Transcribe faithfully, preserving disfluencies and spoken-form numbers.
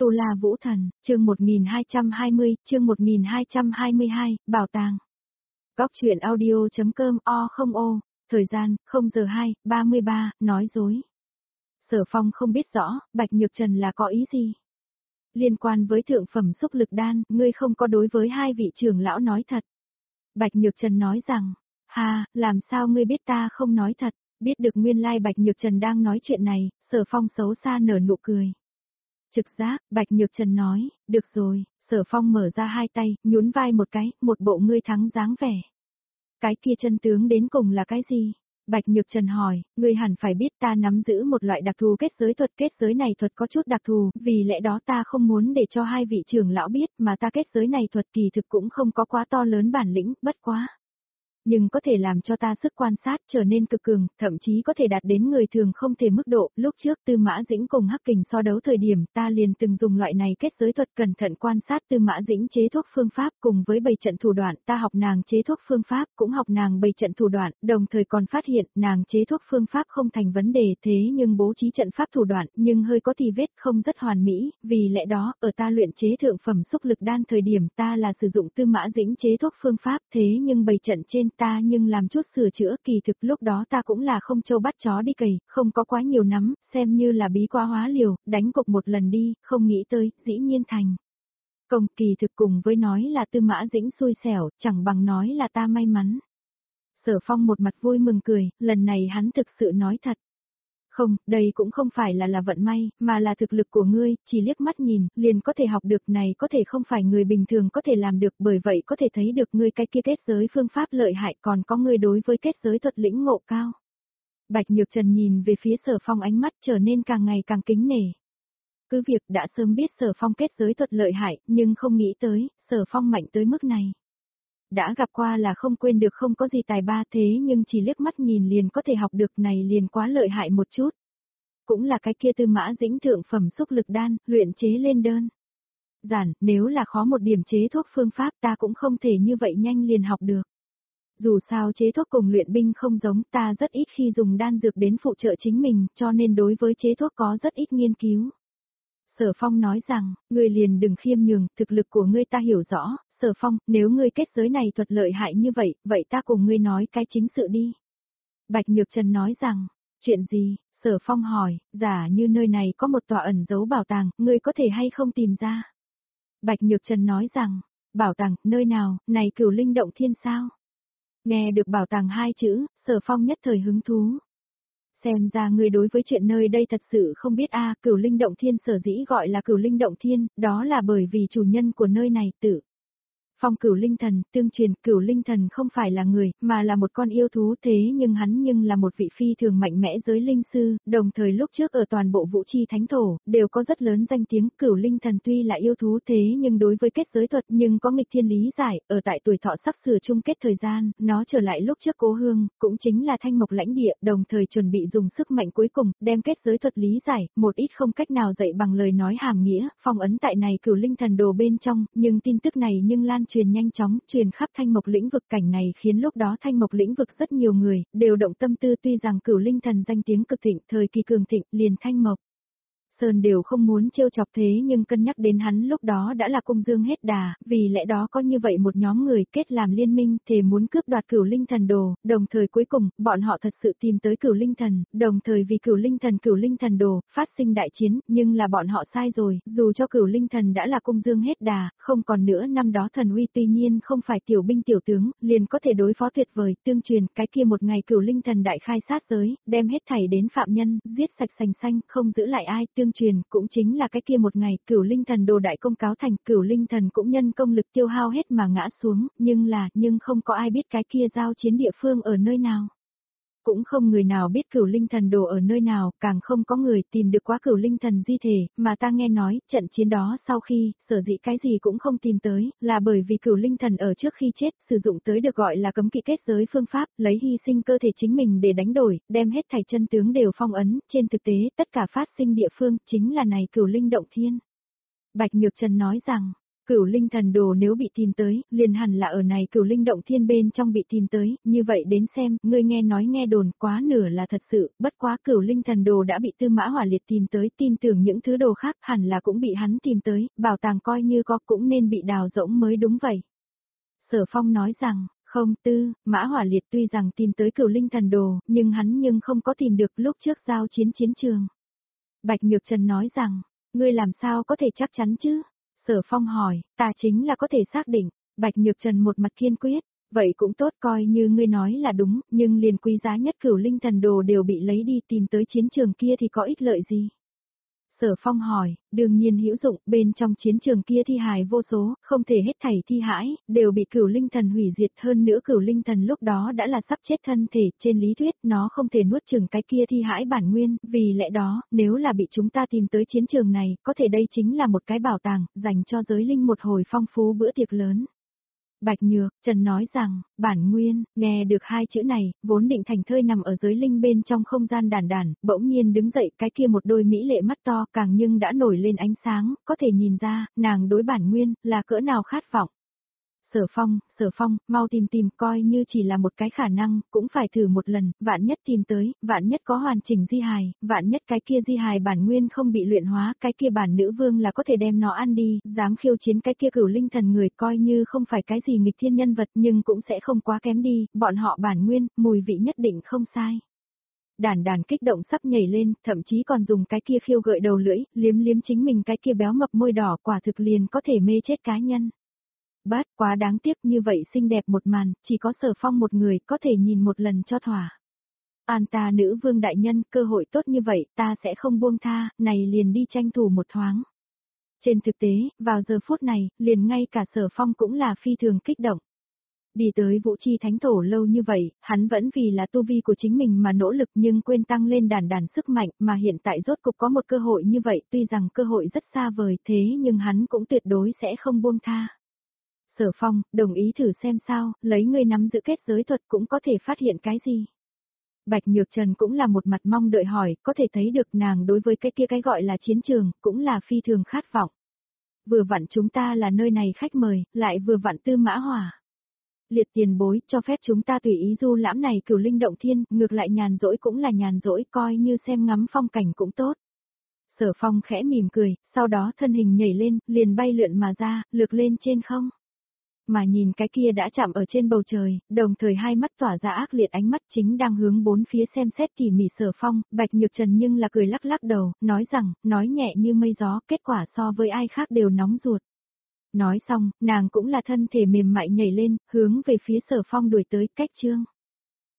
Tu La Vũ Thần, chương một nghìn hai trăm hai mươi, chương một nghìn hai trăm hai mươi hai, Bảo tàng. Góc truyện audio.com o không ô, thời gian, không giờ hai, ba mươi ba, nói dối. Sở Phong không biết rõ, Bạch Nhược Trần là có ý gì. Liên quan với thượng phẩm xúc lực đan, ngươi không có đối với hai vị trưởng lão nói thật. Bạch Nhược Trần nói rằng, ha, làm sao ngươi biết ta không nói thật, biết được nguyên lai Bạch Nhược Trần đang nói chuyện này, Sở Phong xấu xa nở nụ cười. Trực giác, Bạch Nhược Trần nói, được rồi, Sở Phong mở ra hai tay, nhún vai một cái, một bộ ngươi thắng dáng vẻ. Cái kia chân tướng đến cùng là cái gì? Bạch Nhược Trần hỏi, ngươi hẳn phải biết ta nắm giữ một loại đặc thù kết giới thuật, kết giới này thuật có chút đặc thù, vì lẽ đó ta không muốn để cho hai vị trưởng lão biết, mà ta kết giới này thuật kỳ thực cũng không có quá to lớn bản lĩnh, bất quá. Nhưng có thể làm cho ta sức quan sát trở nên cực cường, thậm chí có thể đạt đến người thường không thể mức độ. Lúc trước Tư Mã Dĩnh cùng Hắc Kình so đấu thời điểm, ta liền từng dùng loại này kết giới thuật cẩn thận quan sát Tư Mã Dĩnh chế thuốc phương pháp cùng với bày trận thủ đoạn, ta học nàng chế thuốc phương pháp, cũng học nàng bày trận thủ đoạn, đồng thời còn phát hiện nàng chế thuốc phương pháp không thành vấn đề, thế nhưng bố trí trận pháp thủ đoạn, nhưng hơi có tì vết, không rất hoàn mỹ, vì lẽ đó, ở ta luyện chế thượng phẩm xúc lực đan thời điểm, ta là sử dụng Tư Mã Dĩnh chế thuốc phương pháp, thế nhưng bày trận trên ta nhưng làm chút sửa chữa, kỳ thực lúc đó ta cũng là không trâu bắt chó đi cày, không có quá nhiều nắm, xem như là bí quá hóa liều, đánh cục một lần đi, không nghĩ tới, dĩ nhiên thành. Công, kỳ thực cùng với nói là Tư Mã Dĩnh xui xẻo, chẳng bằng nói là ta may mắn. Sở Phong một mặt vui mừng cười, lần này hắn thực sự nói thật. Không, đây cũng không phải là là vận may, mà là thực lực của ngươi, chỉ liếc mắt nhìn, liền có thể học được, này có thể không phải người bình thường có thể làm được, bởi vậy có thể thấy được ngươi cái kia kết giới phương pháp lợi hại, còn có ngươi đối với kết giới thuật lĩnh ngộ cao. Bạch Nhược Trần nhìn về phía Sở Phong, ánh mắt trở nên càng ngày càng kính nể. Cứ việc đã sớm biết Sở Phong kết giới thuật lợi hại, nhưng không nghĩ tới, Sở Phong mạnh tới mức này. Đã gặp qua là không quên được, không có gì tài ba, thế nhưng chỉ liếc mắt nhìn liền có thể học được, này liền quá lợi hại một chút. Cũng là cái kia Tư Mã Dĩnh thượng phẩm xúc lực đan, luyện chế lên đơn. Giản, nếu là khó một điểm chế thuốc phương pháp ta cũng không thể như vậy nhanh liền học được. Dù sao chế thuốc cùng luyện binh không giống, ta rất ít khi dùng đan dược đến phụ trợ chính mình, cho nên đối với chế thuốc có rất ít nghiên cứu. Sở Phong nói rằng, ngươi liền đừng khiêm nhường, thực lực của ngươi ta hiểu rõ. Sở Phong, nếu ngươi kết giới này thuật lợi hại như vậy, vậy ta cùng ngươi nói cái chính sự đi. Bạch Nhược Trần nói rằng, chuyện gì? Sở Phong hỏi, giả như nơi này có một tòa ẩn giấu bảo tàng, ngươi có thể hay không tìm ra? Bạch Nhược Trần nói rằng, bảo tàng, nơi nào, này Cửu Linh Động Thiên sao? Nghe được bảo tàng hai chữ, Sở Phong nhất thời hứng thú. Xem ra ngươi đối với chuyện nơi đây thật sự không biết a. Cửu Linh Động Thiên sở dĩ gọi là Cửu Linh Động Thiên, đó là bởi vì chủ nhân của nơi này tự. Phong Cửu Linh Thần, tương truyền, Cửu Linh Thần không phải là người, mà là một con yêu thú, thế nhưng hắn nhưng là một vị phi thường mạnh mẽ giới linh sư, đồng thời lúc trước ở toàn bộ Vũ Chi Thánh Thổ, đều có rất lớn danh tiếng. Cửu Linh Thần tuy là yêu thú thế nhưng đối với kết giới thuật nhưng có nghịch thiên lý giải, ở tại tuổi thọ sắp sửa chung kết thời gian, nó trở lại lúc trước cố hương, cũng chính là Thanh Mộc lãnh địa, đồng thời chuẩn bị dùng sức mạnh cuối cùng, đem kết giới thuật lý giải, một ít không cách nào dạy bằng lời nói hàm nghĩa, phong ấn tại này Cửu Linh Thần đồ bên trong, nhưng tin tức này nhưng lan truyền nhanh chóng, truyền khắp Thanh Mộc lĩnh vực, cảnh này khiến lúc đó Thanh Mộc lĩnh vực rất nhiều người, đều động tâm tư, tuy rằng Cửu Linh Thần danh tiếng cực thịnh, thời kỳ cường thịnh, liền Thanh Mộc Sơn đều không muốn trêu chọc, thế nhưng cân nhắc đến hắn lúc đó đã là cung dương hết đà, vì lẽ đó có như vậy một nhóm người kết làm liên minh, thề muốn cướp đoạt Cửu Linh Thần đồ, đồng thời cuối cùng, bọn họ thật sự tìm tới Cửu Linh Thần, đồng thời vì Cửu Linh Thần Cửu Linh Thần đồ, phát sinh đại chiến, nhưng là bọn họ sai rồi, dù cho Cửu Linh Thần đã là cung dương hết đà, không còn nữa năm đó thần uy, tuy nhiên không phải tiểu binh tiểu tướng, liền có thể đối phó tuyệt vời, tương truyền, cái kia một ngày Cửu Linh Thần đại khai sát giới, đem hết thảy đến phạm nhân, giết sạch sành xanh, không giữ lại ai, tương truyền, cũng chính là cái kia một ngày, Cửu Linh Thần đồ đại công cáo thành, Cửu Linh Thần cũng nhân công lực tiêu hao hết mà ngã xuống, nhưng là, nhưng không có ai biết cái kia giao chiến địa phương ở nơi nào. Cũng không người nào biết Cửu Linh Thần đồ ở nơi nào, càng không có người tìm được quá Cửu Linh Thần di thể, mà ta nghe nói, trận chiến đó sau khi, sở dĩ cái gì cũng không tìm tới, là bởi vì Cửu Linh Thần ở trước khi chết, sử dụng tới được gọi là cấm kỵ kết giới phương pháp, lấy hy sinh cơ thể chính mình để đánh đổi, đem hết thảy chân tướng đều phong ấn, trên thực tế, tất cả phát sinh địa phương, chính là này Cửu Linh Động Thiên. Bạch Nhược Trần nói rằng, Cửu linh thần đồ nếu bị tìm tới, liền hẳn là ở này cửu linh động thiên bên trong bị tìm tới, như vậy đến xem, ngươi nghe nói nghe đồn quá nửa là thật sự, bất quá cửu linh thần đồ đã bị Tư Mã Hỏa Liệt tìm tới, tin tưởng những thứ đồ khác hẳn là cũng bị hắn tìm tới, bảo tàng coi như có cũng nên bị đào rỗng mới đúng vậy. Sở Phong nói rằng, không Tư, Mã Hỏa Liệt tuy rằng tìm tới cửu linh thần đồ, nhưng hắn nhưng không có tìm được lúc trước giao chiến chiến trường. Bạch Nhược Trần nói rằng, ngươi làm sao có thể chắc chắn chứ? Sở Phong hỏi, ta chính là có thể xác định, Bạch Nhược Trần một mặt kiên quyết, vậy cũng tốt coi như ngươi nói là đúng, nhưng liền quý giá nhất cửu linh thần đồ đều bị lấy đi tìm tới chiến trường kia thì có ích lợi gì? Sở Phong hỏi, đương nhiên hữu dụng, bên trong chiến trường kia thi hài vô số, không thể hết thảy thi hãi, đều bị cửu linh thần hủy diệt hơn nữa cửu linh thần lúc đó đã là sắp chết thân thể, trên lý thuyết nó không thể nuốt chừng cái kia thi hãi bản nguyên, vì lẽ đó, nếu là bị chúng ta tìm tới chiến trường này, có thể đây chính là một cái bảo tàng, dành cho giới linh một hồi phong phú bữa tiệc lớn. Bạch Nhược Trần nói rằng, bản nguyên, nghe được hai chữ này, vốn định thành thơi nằm ở giới linh bên trong không gian đàn đàn, bỗng nhiên đứng dậy cái kia một đôi mỹ lệ mắt to càng nhưng đã nổi lên ánh sáng, có thể nhìn ra, nàng đối bản nguyên, là cỡ nào khát vọng. Sở Phong, Sở Phong, mau tìm tìm coi như chỉ là một cái khả năng, cũng phải thử một lần, vạn nhất tìm tới, vạn nhất có hoàn chỉnh di hài, vạn nhất cái kia di hài bản nguyên không bị luyện hóa, cái kia bản nữ vương là có thể đem nó ăn đi, dám khiêu chiến cái kia cửu linh thần người coi như không phải cái gì nghịch thiên nhân vật nhưng cũng sẽ không quá kém đi, bọn họ bản nguyên, mùi vị nhất định không sai. Đàn đàn kích động sắp nhảy lên, thậm chí còn dùng cái kia khiêu gợi đầu lưỡi, liếm liếm chính mình cái kia béo mập môi đỏ quả thực liền có thể mê chết cá nhân. Bát quá đáng tiếc như vậy xinh đẹp một màn, chỉ có Sở Phong một người có thể nhìn một lần cho thỏa. An ta nữ vương đại nhân, cơ hội tốt như vậy, ta sẽ không buông tha, này liền đi tranh thủ một thoáng. Trên thực tế, vào giờ phút này, liền ngay cả Sở Phong cũng là phi thường kích động. Đi tới Vũ Chi Thánh Thổ lâu như vậy, hắn vẫn vì là tu vi của chính mình mà nỗ lực nhưng quên tăng lên đàn đàn sức mạnh mà hiện tại rốt cục có một cơ hội như vậy tuy rằng cơ hội rất xa vời thế nhưng hắn cũng tuyệt đối sẽ không buông tha. Sở Phong, đồng ý thử xem sao, lấy ngươi nắm giữ kết giới thuật cũng có thể phát hiện cái gì. Bạch Nhược Trần cũng là một mặt mong đợi hỏi, có thể thấy được nàng đối với cái kia cái gọi là chiến trường, cũng là phi thường khát vọng. Vừa vặn chúng ta là nơi này khách mời, lại vừa vặn Tư Mã Hỏa Liệt tiền bối cho phép chúng ta tùy ý du lãm này cửu linh động thiên, ngược lại nhàn rỗi cũng là nhàn rỗi coi như xem ngắm phong cảnh cũng tốt. Sở Phong khẽ mỉm cười, sau đó thân hình nhảy lên, liền bay lượn mà ra, lược lên trên không. Mà nhìn cái kia đã chạm ở trên bầu trời, đồng thời hai mắt tỏa ra ác liệt ánh mắt chính đang hướng bốn phía xem xét tỉ mỉ Sở Phong, Bạch Nhược Trần nhưng là cười lắc lắc đầu, nói rằng, nói nhẹ như mây gió, kết quả so với ai khác đều nóng ruột. Nói xong, nàng cũng là thân thể mềm mại nhảy lên, hướng về phía Sở Phong đuổi tới, cách chương.